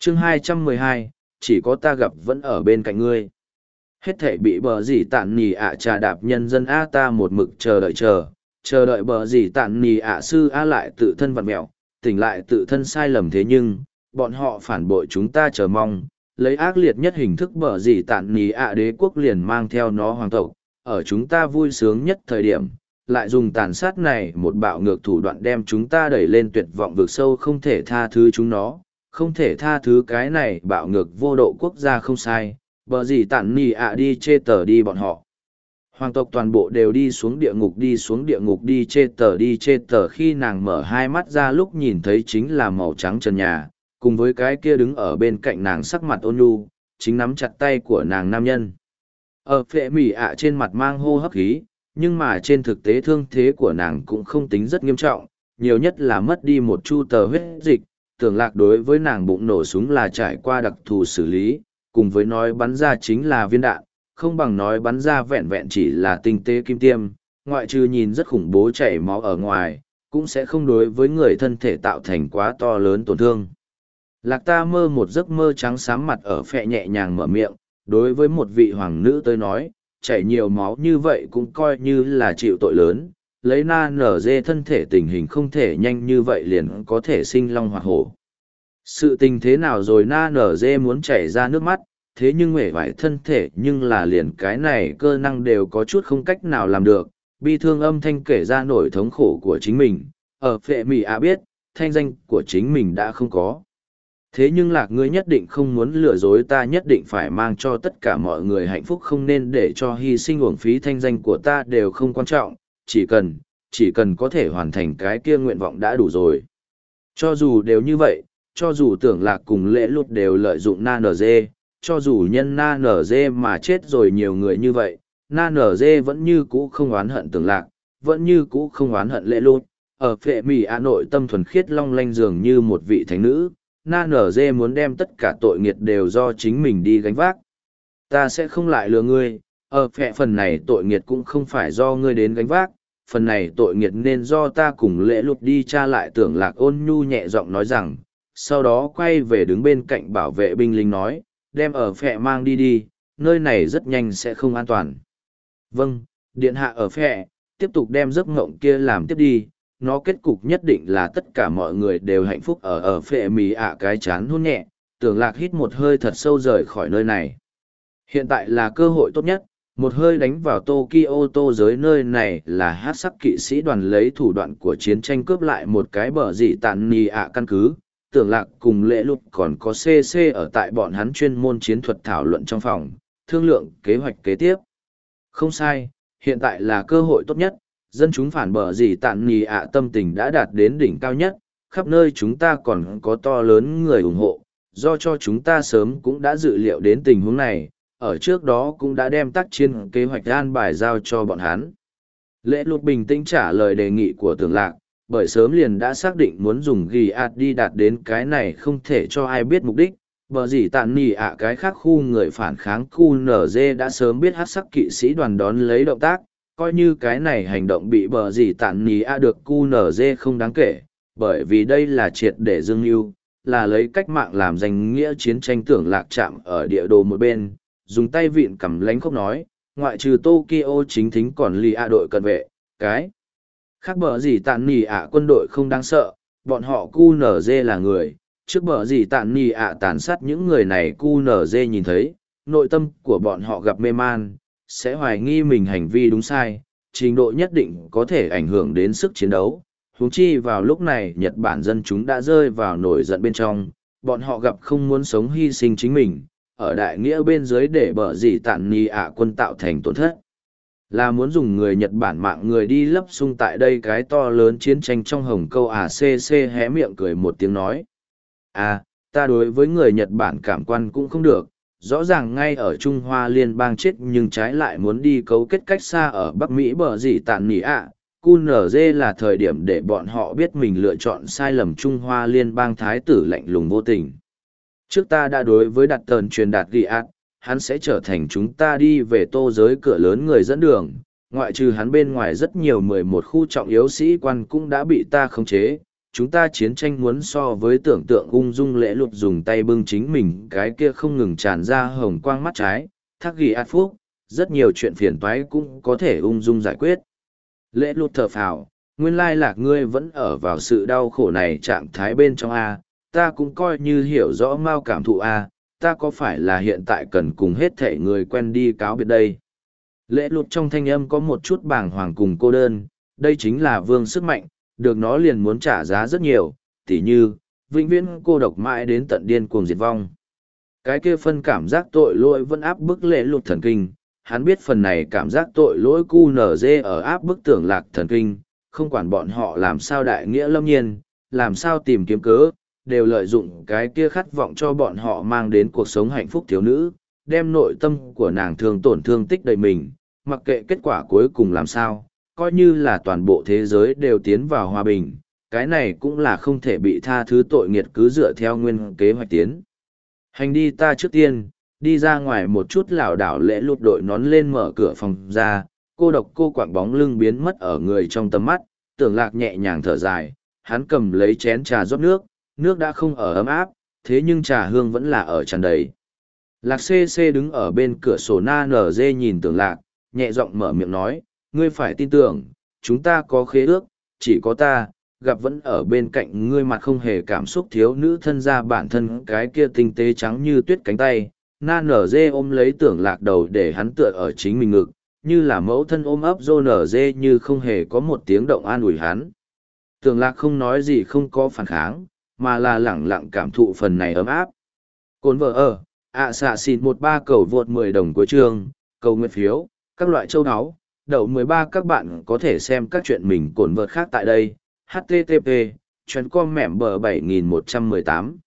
chương 212, chỉ có ta gặp vẫn ở bên cạnh ngươi. Hết thể bị bờ gì tạn nì ạ trà đạp nhân dân A ta một mực chờ đợi bờ gì tạn nì ạ sư A lại tự thân vặn mẹo, tỉnh lại tự thân sai lầm thế nhưng, bọn họ phản bội chúng ta chờ mong, lấy ác liệt nhất hình thức bờ gì tạn nì ạ đế quốc liền mang theo nó hoàng tộc, ở chúng ta vui sướng nhất thời điểm, lại dùng tàn sát này một bạo ngược thủ đoạn đem chúng ta đẩy lên tuyệt vọng vực sâu không thể tha thứ chúng nó, không thể tha thứ cái này bạo ngược vô độ quốc gia không sai, bờ gì tản nì ạ đi chê tờ đi bọn họ. Hoàng tộc toàn bộ đều đi xuống địa ngục đi chê tờ khi nàng mở hai mắt ra lúc nhìn thấy chính là màu trắng trần nhà, cùng với cái kia đứng ở bên cạnh nàng sắc mặt ôn nhu, chính nắm chặt tay của nàng nam nhân. Ở phệ mỉ ạ trên mặt mang hô hấp khí, nhưng mà trên thực tế thương thế của nàng cũng không tính rất nghiêm trọng, nhiều nhất là mất đi một chu tờ huyết dịch, tưởng lạc đối với nàng bụng nổ súng là trải qua đặc thù xử lý, cùng với nói bắn ra chính là viên đạn, không bằng nói bắn ra vẹn vẹn chỉ là tinh tế kim tiêm, ngoại trừ nhìn rất khủng bố chảy máu ở ngoài, cũng sẽ không đối với người thân thể tạo thành quá to lớn tổn thương. Lạc ta mơ một giấc mơ trắng xám mặt ở phệ nhẹ nhàng mở miệng, đối với một vị hoàng nữ tới nói, chảy nhiều máu như vậy cũng coi như là chịu tội lớn, lấy na nở dê thân thể tình hình không thể nhanh như vậy liền có thể sinh long hoặc hổ. Sự tình thế nào rồi na nở dê muốn chảy ra nước mắt, thế nhưng uể vải thân thể nhưng là liền cái này cơ năng đều có chút không cách nào làm được, bi thương âm thanh kể ra nỗi thống khổ của chính mình, ở phệ mỉ ạ biết, thanh danh của chính mình đã không có. Thế nhưng lạc ngươi nhất định không muốn lừa dối ta nhất định phải mang cho tất cả mọi người hạnh phúc không nên để cho hy sinh uổng phí thanh danh của ta đều không quan trọng, chỉ cần có thể hoàn thành cái kia nguyện vọng đã đủ rồi. Cho dù đều như vậy, cho dù tưởng lạc cùng lễ lụt đều lợi dụng na nở dê, cho dù nhân na nở dê mà chết rồi nhiều người như vậy, na nở dê vẫn như cũ không oán hận tưởng lạc, vẫn như cũ không oán hận lễ lụt. Ở phệ mỉ ạ nội tâm thuần khiết long lanh dường như một vị thánh nữ, na nở dê muốn đem tất cả tội nghiệt đều do chính mình đi gánh vác. Ta sẽ không lại lừa ngươi, ở phệ phần này tội nghiệt cũng không phải do ngươi đến gánh vác, phần này tội nghiệt nên do ta cùng lễ lụt đi tra lại tưởng lạc ôn nhu nhẹ giọng nói rằng, sau đó quay về đứng bên cạnh bảo vệ binh lính nói, đem ở phệ mang đi đi, nơi này rất nhanh sẽ không an toàn. Vâng, điện hạ ở phệ, tiếp tục đem giấc ngộng kia làm tiếp đi, nó kết cục nhất định là tất cả mọi người đều hạnh phúc ở phệ mì ạ cái chán hôn nhẹ, tưởng lạc hít một hơi thật sâu rời khỏi nơi này. Hiện tại là cơ hội tốt nhất, một hơi đánh vào Tokyo tô giới nơi này là hát sắc kỵ sĩ đoàn lấy thủ đoạn của chiến tranh cướp lại một cái bờ dị tàn nì ạ căn cứ. Tưởng lạc cùng lễ lục còn có CC ở tại bọn hắn chuyên môn chiến thuật thảo luận trong phòng, thương lượng kế hoạch kế tiếp. Không sai, hiện tại là cơ hội tốt nhất, dân chúng phản bờ gì tạn nì ạ tâm tình đã đạt đến đỉnh cao nhất, khắp nơi chúng ta còn có to lớn người ủng hộ, do cho chúng ta sớm cũng đã dự liệu đến tình huống này, ở trước đó cũng đã đem tác chiến kế hoạch an bài giao cho bọn hắn. Lễ lục bình tĩnh trả lời đề nghị của tưởng lạc, bởi sớm liền đã xác định muốn dùng ghi ạt đi đạt đến cái này không thể cho ai biết mục đích. Bờ gì tàn nì ạ cái khác khu người phản kháng QNZ đã sớm biết hát sắc kỵ sĩ đoàn đón lấy động tác, coi như cái này hành động bị bờ gì tàn nì ạ được QNZ không đáng kể, bởi vì đây là triệt để dương mưu, là lấy cách mạng làm danh nghĩa chiến tranh tưởng lạc chạm ở địa đồ một bên, dùng tay vịn cầm lánh khóc nói, ngoại trừ Tokyo chính thính còn lì ạ đội cận vệ, cái khác bờ gì tàn nì ạ quân đội không đáng sợ, bọn họ QNZ là người, trước bờ gì tàn nì ạ tàn sát những người này QNZ nhìn thấy, nội tâm của bọn họ gặp mê man, sẽ hoài nghi mình hành vi đúng sai, trình độ nhất định có thể ảnh hưởng đến sức chiến đấu. Huống chi vào lúc này Nhật Bản dân chúng đã rơi vào nổi giận bên trong, bọn họ gặp không muốn sống hy sinh chính mình, ở đại nghĩa bên dưới để bờ gì tàn nì ạ quân tạo thành tổn thất. Là muốn dùng người Nhật Bản mạng người đi lấp sung tại đây cái to lớn chiến tranh trong hồng câu ACC hé miệng cười một tiếng nói. Ta đối với người Nhật Bản cảm quan cũng không được, rõ ràng ngay ở Trung Hoa Liên bang chết nhưng trái lại muốn đi cấu kết cách xa ở Bắc Mỹ bờ gì tàn nỉ ạ. QNZ là thời điểm để bọn họ biết mình lựa chọn sai lầm Trung Hoa Liên bang thái tử lạnh lùng vô tình. Trước ta đã đối với đặt tờn truyền đạt ghi ạt, hắn sẽ trở thành chúng ta đi về tô giới cửa lớn người dẫn đường, ngoại trừ hắn bên ngoài rất nhiều 11 khu trọng yếu sĩ quan cũng đã bị ta khống chế, chúng ta chiến tranh muốn so với tưởng tượng ung dung lễ lụt dùng tay bưng chính mình cái kia không ngừng tràn ra hồng quang mắt trái, thác ghi át phúc, rất nhiều chuyện phiền toái cũng có thể ung dung giải quyết. Lễ lụt thở phào, nguyên lai lạc ngươi vẫn ở vào sự đau khổ này trạng thái bên trong A, ta cũng coi như hiểu rõ mau cảm thụ A, ta có phải là hiện tại cần cùng hết thể người quen đi cáo biệt đây. Lễ lụt trong thanh âm có một chút bàng hoàng cùng cô đơn, đây chính là vương sức mạnh, được nó liền muốn trả giá rất nhiều, tỉ như, vĩnh viễn cô độc mãi đến tận điên cuồng diệt vong. Cái kia phân cảm giác tội lỗi vẫn áp bức lễ lụt thần kinh, hắn biết phần này cảm giác tội lỗi cu nở dê ở áp bức tưởng lạc thần kinh, không quản bọn họ làm sao đại nghĩa lâm nhiên, làm sao tìm kiếm cớ, đều lợi dụng cái kia khát vọng cho bọn họ mang đến cuộc sống hạnh phúc thiếu nữ, đem nội tâm của nàng thường tổn thương tích đầy mình, mặc kệ kết quả cuối cùng làm sao, coi như là toàn bộ thế giới đều tiến vào hòa bình, cái này cũng là không thể bị tha thứ tội nghiệt cứ dựa theo nguyên kế hoạch tiến. Hành đi ta trước tiên, đi ra ngoài một chút lảo đảo lễ lụt đội nón lên mở cửa phòng ra, cô độc cô quạng bóng lưng biến mất ở người trong tầm mắt, tưởng lạc nhẹ nhàng thở dài, hắn cầm lấy chén trà rót nước, nước đã không ở ấm áp, thế nhưng trà hương vẫn là ở tràn đầy. Lạc xê xê đứng ở bên cửa sổ na nở dê nhìn tưởng lạc, nhẹ giọng mở miệng nói, ngươi phải tin tưởng, chúng ta có khế ước, chỉ có ta, gặp vẫn ở bên cạnh ngươi mặt không hề cảm xúc thiếu nữ thân ra bản thân cái kia tinh tế trắng như tuyết cánh tay, na nở dê ôm lấy tưởng lạc đầu để hắn tựa ở chính mình ngực, như là mẫu thân ôm ấp dô nở dê như không hề có một tiếng động an ủi hắn. Tưởng lạc không nói gì không có phản kháng, mà là lẳng lặng cảm thụ phần này ấm áp. Cồn vợ ở, xạ xịt 13 cầu vượt 10 đồng cuối chương, cầu nguyện phiếu, các loại châu áo, đậu 13 các bạn có thể xem các chuyện mình cồn vợt khác tại đây. HTTP, chuyến com mẻm bờ 7118.